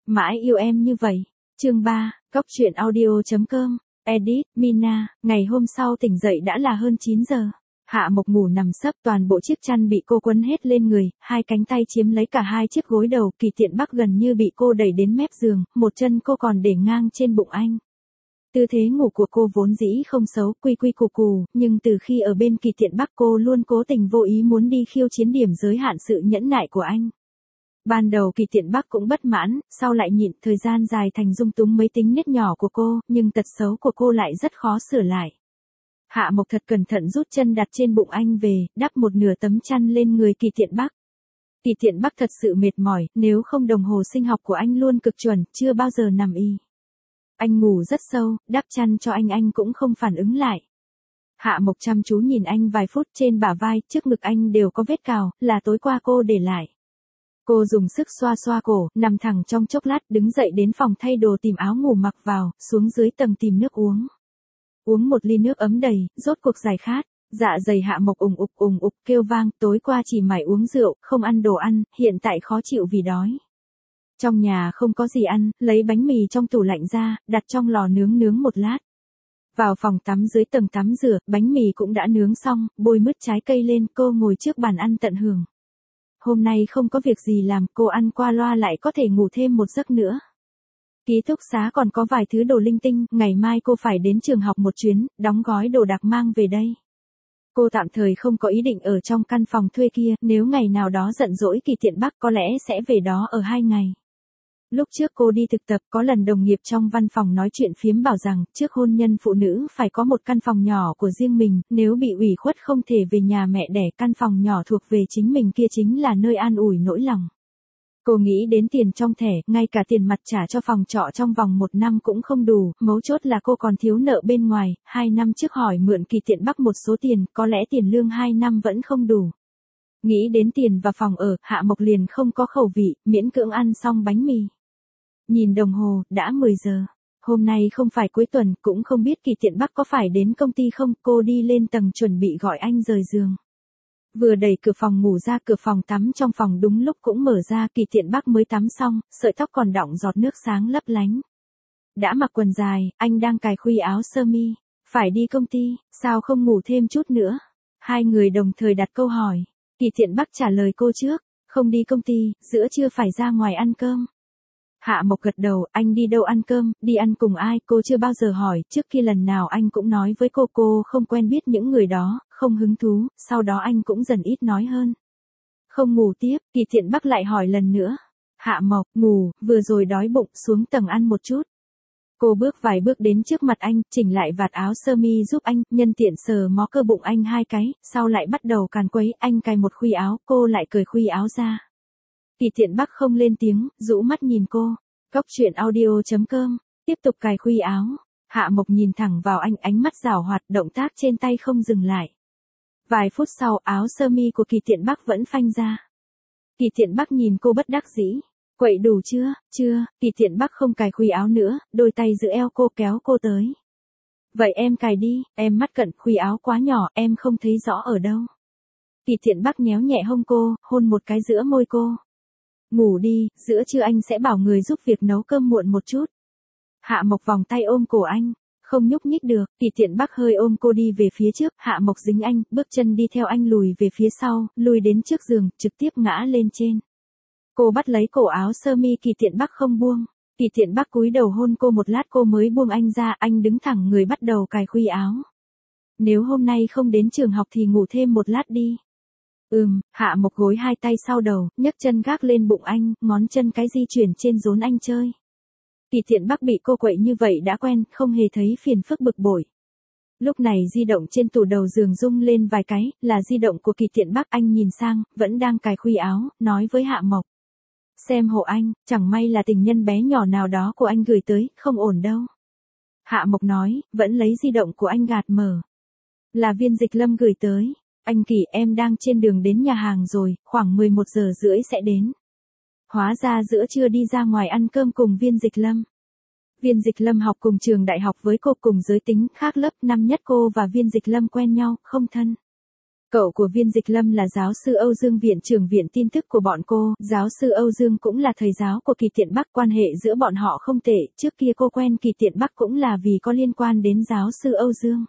Mãi yêu em như vậy. Chương 3, Cóc truyện audio.com, edit, Mina, ngày hôm sau tỉnh dậy đã là hơn 9 giờ. Hạ Mộc ngủ nằm sấp, toàn bộ chiếc chăn bị cô quấn hết lên người, hai cánh tay chiếm lấy cả hai chiếc gối đầu, Kỳ Tiện Bắc gần như bị cô đẩy đến mép giường, một chân cô còn để ngang trên bụng anh. Tư thế ngủ của cô vốn dĩ không xấu, quy quy củ củ, nhưng từ khi ở bên Kỳ Tiện Bắc cô luôn cố tình vô ý muốn đi khiêu chiến điểm giới hạn sự nhẫn nại của anh. Ban đầu Kỳ Tiện Bắc cũng bất mãn, sau lại nhịn, thời gian dài thành dung túng mấy tính nết nhỏ của cô, nhưng tật xấu của cô lại rất khó sửa lại. Hạ Mộc thật cẩn thận rút chân đặt trên bụng anh về, đắp một nửa tấm chăn lên người Kỳ Tiện Bắc. Kỳ Tiện Bắc thật sự mệt mỏi, nếu không đồng hồ sinh học của anh luôn cực chuẩn, chưa bao giờ nằm y. Anh ngủ rất sâu, đắp chăn cho anh cũng không phản ứng lại. Hạ Mộc chăm chú nhìn anh vài phút, trên bả vai, trước ngực anh đều có vết cào, là tối qua cô để lại. Cô dùng sức xoa xoa cổ, nằm thẳng trong chốc lát, đứng dậy đến phòng thay đồ tìm áo ngủ mặc vào, xuống dưới tầng tìm nước uống. Uống một ly nước ấm đầy, rốt cuộc giải khát. Dạ dày Hạ Mộc ùng ục kêu vang, tối qua chỉ mải uống rượu, không ăn đồ ăn, hiện tại khó chịu vì đói. Trong nhà không có gì ăn, lấy bánh mì trong tủ lạnh ra, đặt trong lò nướng một lát. Vào phòng tắm dưới tầng tắm rửa, bánh mì cũng đã nướng xong, bôi mứt trái cây lên, cô ngồi trước bàn ăn tận hưởng. Hôm nay không có việc gì làm, cô ăn qua loa lại có thể ngủ thêm một giấc nữa. Ký túc xá còn có vài thứ đồ linh tinh, ngày mai cô phải đến trường học một chuyến, đóng gói đồ đạc mang về đây. Cô tạm thời không có ý định ở trong căn phòng thuê kia, nếu ngày nào đó giận dỗi Kỳ Tiện Bắc có lẽ sẽ về đó ở 2 ngày. Lúc trước cô đi thực tập có lần đồng nghiệp trong văn phòng nói chuyện phiếm bảo rằng trước hôn nhân phụ nữ phải có một căn phòng nhỏ của riêng mình, nếu bị ủy khuất không thể về nhà mẹ đẻ, căn phòng nhỏ thuộc về chính mình kia chính là nơi an ủi nỗi lòng. Cô nghĩ đến tiền trong thẻ, ngay cả tiền mặt trả cho phòng trọ trong vòng 1 năm cũng không đủ, mấu chốt là cô còn thiếu nợ bên ngoài, 2 năm trước hỏi mượn Kỳ Tiện Bắc một số tiền, có lẽ tiền lương 2 năm vẫn không đủ. Nghĩ đến tiền và phòng ở, Hạ Mộc liền không có khẩu vị, miễn cưỡng ăn xong bánh mì. Nhìn đồng hồ, đã 10 giờ. Hôm nay không phải cuối tuần, cũng không biết Kỳ Tiện Bắc có phải đến công ty không, cô đi lên tầng chuẩn bị gọi anh rời giường. Vừa đẩy cửa phòng ngủ ra, cửa phòng tắm trong phòng đúng lúc cũng mở ra, Kỳ Tiện Bắc mới tắm xong, sợi tóc còn đọng giọt nước sáng lấp lánh. Đã mặc quần dài, anh đang cài khuy áo sơ mi. Phải đi công ty, sao không ngủ thêm chút nữa? Hai người đồng thời đặt câu hỏi. Kỳ Tiện Bắc trả lời cô trước, không đi công ty, giữa trưa phải ra ngoài ăn cơm. Hạ Mộc gật đầu, anh đi đâu ăn cơm, đi ăn cùng ai, cô chưa bao giờ hỏi, trước khi lần nào anh cũng nói với cô không quen biết những người đó, không hứng thú, sau đó anh cũng dần ít nói hơn. Không ngủ tiếp, Kỳ Tiện Bắc lại hỏi lần nữa. Hạ Mộc, ngủ, vừa rồi đói bụng, xuống tầng ăn một chút. Cô bước vài bước đến trước mặt anh, chỉnh lại vạt áo sơ mi giúp anh, nhân tiện sờ mó cơ bụng anh 2 cái, sau lại bắt đầu càn quấy, anh cài một khuy áo, cô lại cởi khuy áo ra. Kỳ Tiện Bắc không lên tiếng, rũ mắt nhìn cô. Cóc truyện audio.com, tiếp tục cài khuy áo. Hạ Mộc nhìn thẳng vào anh, ánh mắt giảo hoạt, động tác trên tay không dừng lại. Vài phút sau, áo sơ mi của Kỳ Tiện Bắc vẫn phanh ra. Kỳ Tiện Bắc nhìn cô bất đắc dĩ. Quậy đủ chưa? Chưa. Kỳ Tiện Bắc không cài khuy áo nữa, đôi tay giữ eo cô kéo cô tới. Vậy em cài đi, em mắt cận, khuy áo quá nhỏ, em không thấy rõ ở đâu. Kỳ Tiện Bắc nhéo nhẹ hông cô, hôn một cái giữa môi cô. Ngủ đi, giữa trưa anh sẽ bảo người giúp việc nấu cơm muộn một chút. Hạ Mộc vòng tay ôm cổ anh, không nhúc nhích được, Kỳ Tiện Bắc hơi ôm cô đi về phía trước, Hạ Mộc dính anh, bước chân đi theo anh lùi về phía sau, lùi đến trước giường, trực tiếp ngã lên trên. Cô bắt lấy cổ áo sơ mi Kỳ Tiện Bắc không buông. Kỳ Tiện Bắc cúi đầu hôn cô một lát cô mới buông anh ra, anh đứng thẳng người bắt đầu cài khuy áo. Nếu hôm nay không đến trường học thì ngủ thêm một lát đi. Hạ Mộc gối 2 tay sau đầu, nhấc chân gác lên bụng anh, ngón chân cái di chuyển trên rốn anh chơi. Kỳ Tiện Bắc bị cô quậy như vậy đã quen, không hề thấy phiền phức bực bội. Lúc này di động trên tủ đầu giường rung lên vài cái, là di động của Kỳ Tiện Bắc, anh nhìn sang, vẫn đang cài khuy áo, nói với Hạ Mộc. Xem hộ anh, chẳng may là tình nhân bé nhỏ nào đó của anh gửi tới, không ổn đâu. Hạ Mộc nói, vẫn lấy di động của anh gạt mở. Là Viên Dịch Lâm gửi tới. Anh Kỳ, em đang trên đường đến nhà hàng rồi, khoảng 11 giờ rưỡi sẽ đến. Hóa ra giữa trưa đi ra ngoài ăn cơm cùng Viên Dịch Lâm. Viên Dịch Lâm học cùng trường đại học với cô, cùng giới tính, khác lớp, năm nhất cô và Viên Dịch Lâm quen nhau, không thân. Cậu của Viên Dịch Lâm là giáo sư Âu Dương, viện trưởng viện tin tức của bọn cô, giáo sư Âu Dương cũng là thầy giáo của Kỳ Tiện Bắc, quan hệ giữa bọn họ không tệ, trước kia cô quen Kỳ Tiện Bắc cũng là vì có liên quan đến giáo sư Âu Dương.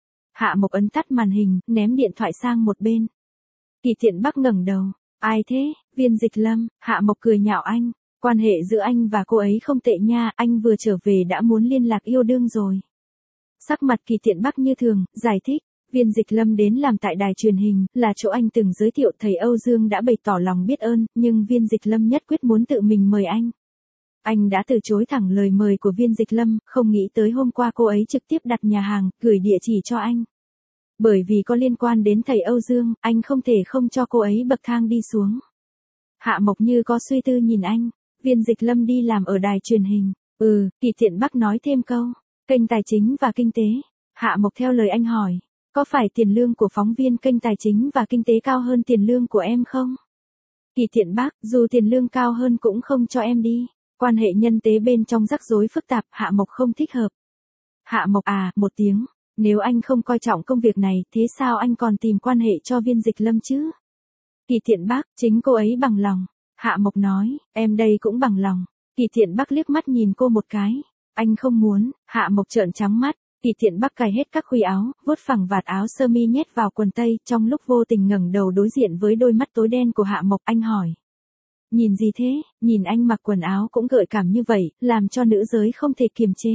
Hạ Mộc ấn tắt màn hình, ném điện thoại sang một bên. Kỳ Tiện Bắc ngẩng đầu, ai thế, Viên Dịch Lâm, Hạ Mộc cười nhạo anh, quan hệ giữa anh và cô ấy không tệ nha, anh vừa trở về đã muốn liên lạc yêu đương rồi. Sắc mặt Kỳ Tiện Bắc như thường, giải thích. Viên Dịch Lâm đến làm tại đài truyền hình, là chỗ anh từng giới thiệu, thầy Âu Dương đã bày tỏ lòng biết ơn, nhưng Viên Dịch Lâm nhất quyết muốn tự mình mời anh. Anh đã từ chối thẳng lời mời của Viên Dịch Lâm, không nghĩ tới hôm qua cô ấy trực tiếp đặt nhà hàng, gửi địa chỉ cho anh. Bởi vì có liên quan đến thầy Âu Dương, anh không thể không cho cô ấy bậc thang đi xuống. Hạ Mộc như có suy tư nhìn anh, Viên Dịch Lâm đi làm ở đài truyền hình. Kỳ Tiện Bắc nói thêm câu, kênh tài chính và kinh tế. Hạ Mộc theo lời anh hỏi. Có phải tiền lương của phóng viên kênh tài chính và kinh tế cao hơn tiền lương của em không? Kỳ Tiện Bắc, dù tiền lương cao hơn cũng không cho em đi. Quan hệ nhân tế bên trong rắc rối phức tạp, Hạ Mộc không thích hợp. Hạ Mộc một tiếng. Nếu anh không coi trọng công việc này, thế sao anh còn tìm quan hệ cho Viên Dịch Lâm chứ? Kỳ Tiện Bắc, chính cô ấy bằng lòng. Hạ Mộc nói, em đây cũng bằng lòng. Kỳ Tiện Bắc liếc mắt nhìn cô một cái. Anh không muốn, Hạ Mộc trợn trắng mắt. Kỳ Tiện Bắc cài hết các khuy áo, vuốt phẳng vạt áo sơ mi nhét vào quần tây, trong lúc vô tình ngẩng đầu đối diện với đôi mắt tối đen của Hạ Mộc, anh hỏi. Nhìn gì thế, nhìn anh mặc quần áo cũng gợi cảm như vậy, làm cho nữ giới không thể kiềm chế.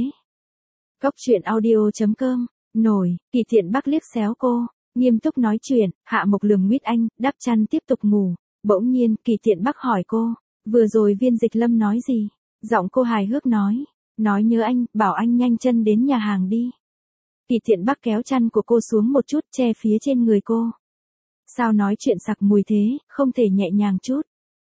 Cóc truyện audio.com, nổi, Kỳ Tiện Bắc liếc xéo cô, nghiêm túc nói chuyện, Hạ Mộc lườm nguyết anh, đắp chăn tiếp tục ngủ. Bỗng nhiên, Kỳ Tiện Bắc hỏi cô, vừa rồi Viên Dịch Lâm nói gì? Giọng cô hài hước nói nhớ anh, bảo anh nhanh chân đến nhà hàng đi. Kỳ Tiện Bắc kéo chăn của cô xuống một chút, che phía trên người cô. Sao nói chuyện sặc mùi thế, không thể nhẹ nhàng chút.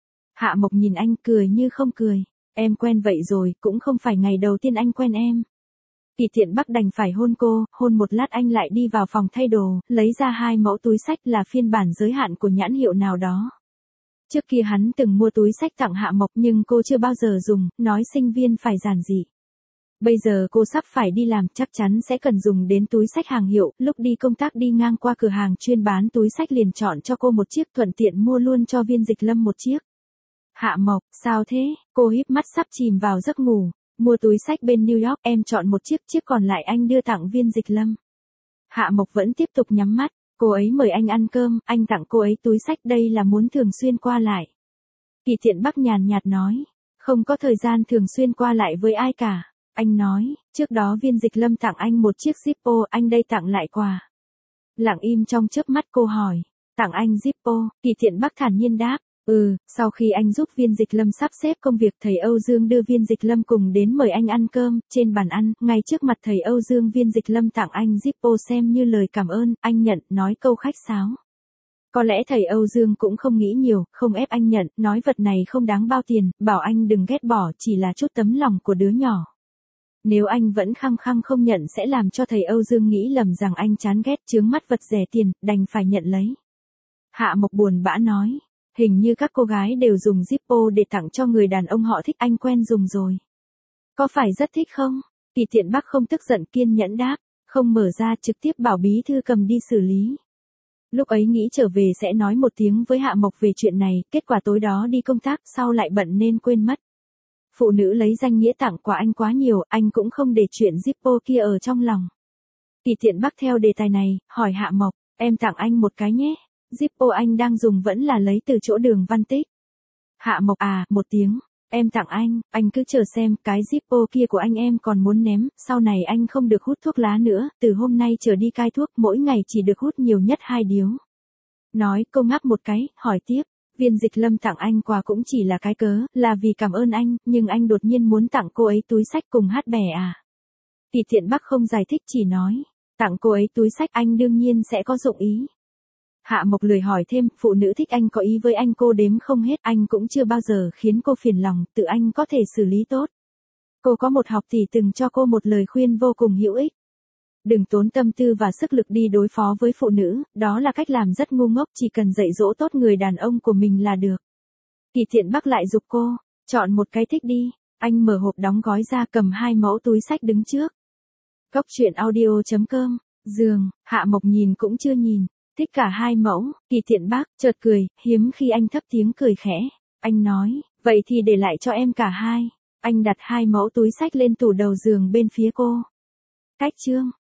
Hạ Mộc nhìn anh cười như không cười. Em quen vậy rồi, cũng không phải ngày đầu tiên anh quen em. Kỳ Tiện Bắc đành phải hôn cô, hôn một lát anh lại đi vào phòng thay đồ, lấy ra 2 mẫu túi xách là phiên bản giới hạn của nhãn hiệu nào đó. Trước kia hắn từng mua túi xách tặng Hạ Mộc nhưng cô chưa bao giờ dùng, nói sinh viên phải giản dị. Bây giờ cô sắp phải đi làm, chắc chắn sẽ cần dùng đến túi xách hàng hiệu, lúc đi công tác đi ngang qua cửa hàng chuyên bán túi xách liền chọn cho cô một chiếc, thuận tiện mua luôn cho Viên Dịch Lâm một chiếc. Hạ Mộc, sao thế? Cô híp mắt sắp chìm vào giấc ngủ. Mua túi xách bên New York, em chọn một chiếc, chiếc còn lại anh đưa tặng Viên Dịch Lâm. Hạ Mộc vẫn tiếp tục nhắm mắt, cô ấy mời anh ăn cơm, anh tặng cô ấy túi xách, đây là muốn thường xuyên qua lại. Kỳ Tiện Bắc nhàn nhạt nói, không có thời gian thường xuyên qua lại với ai cả. Anh nói, trước đó Viên Dịch Lâm tặng anh một chiếc Zippo, anh đây tặng lại quà. Lặng im trong chớp mắt cô hỏi, tặng anh Zippo, Kỳ Tiện Bắc thản nhiên đáp, sau khi anh giúp Viên Dịch Lâm sắp xếp công việc, thầy Âu Dương đưa Viên Dịch Lâm cùng đến mời anh ăn cơm, trên bàn ăn, ngay trước mặt thầy Âu Dương, Viên Dịch Lâm tặng anh Zippo xem như lời cảm ơn, anh nhận, nói câu khách sáo. Có lẽ thầy Âu Dương cũng không nghĩ nhiều, không ép anh nhận, nói vật này không đáng bao tiền, bảo anh đừng ghét bỏ, chỉ là chút tấm lòng của đứa nhỏ. Nếu anh vẫn khăng khăng không nhận sẽ làm cho thầy Âu Dương nghĩ lầm rằng anh chán ghét, chướng mắt vật rẻ tiền, đành phải nhận lấy. Hạ Mộc buồn bã nói, hình như các cô gái đều dùng Zippo để tặng cho người đàn ông họ thích, anh quen dùng rồi. Có phải rất thích không? Kỳ Tiện Bắc không tức giận, kiên nhẫn đáp, không mở ra, trực tiếp bảo bí thư cầm đi xử lý. Lúc ấy nghĩ trở về sẽ nói một tiếng với Hạ Mộc về chuyện này, kết quả tối đó đi công tác, sau lại bận nên quên mất. Phụ nữ lấy danh nghĩa tặng quà anh quá nhiều, anh cũng không để chuyện Zippo kia ở trong lòng. Kỳ Tiện Bắc theo đề tài này, hỏi Hạ Mộc, em tặng anh một cái nhé. Zippo anh đang dùng vẫn là lấy từ chỗ Đường Văn Tích. Hạ Mộc một tiếng, em tặng anh cứ chờ xem, cái Zippo kia của anh em còn muốn ném, sau này anh không được hút thuốc lá nữa, từ hôm nay trở đi cai thuốc, mỗi ngày chỉ được hút nhiều nhất 2 điếu. Nói, cô ngáp một cái, hỏi tiếp. Viên Dịch Lâm tặng anh quà cũng chỉ là cái cớ, là vì cảm ơn anh, nhưng anh đột nhiên muốn tặng cô ấy túi xách cùng hát bè Kỳ Tiện Bắc không giải thích, chỉ nói, tặng cô ấy túi xách anh đương nhiên sẽ có dụng ý. Hạ Mộc lười hỏi thêm, phụ nữ thích anh có ý với anh cô đếm không hết, anh cũng chưa bao giờ khiến cô phiền lòng, tự anh có thể xử lý tốt. Cô có một học tỷ từng cho cô một lời khuyên vô cùng hữu ích. Đừng tốn tâm tư và sức lực đi đối phó với phụ nữ, đó là cách làm rất ngu ngốc, chỉ cần dạy dỗ tốt người đàn ông của mình là được. Kỳ Tiện Bắc lại giục cô, chọn một cái thích đi. Anh mở hộp đóng gói ra, cầm 2 mẫu túi xách đứng trước. Cóc truyện audio.com, giường, Hạ Mộc nhìn cũng chưa nhìn. Thích cả hai mẫu, Kỳ Thiện bác, chợt cười, hiếm khi anh thấp tiếng cười khẽ. Anh nói, vậy thì để lại cho em cả hai. Anh đặt hai mẫu túi xách lên tủ đầu giường bên phía cô. Cách chương.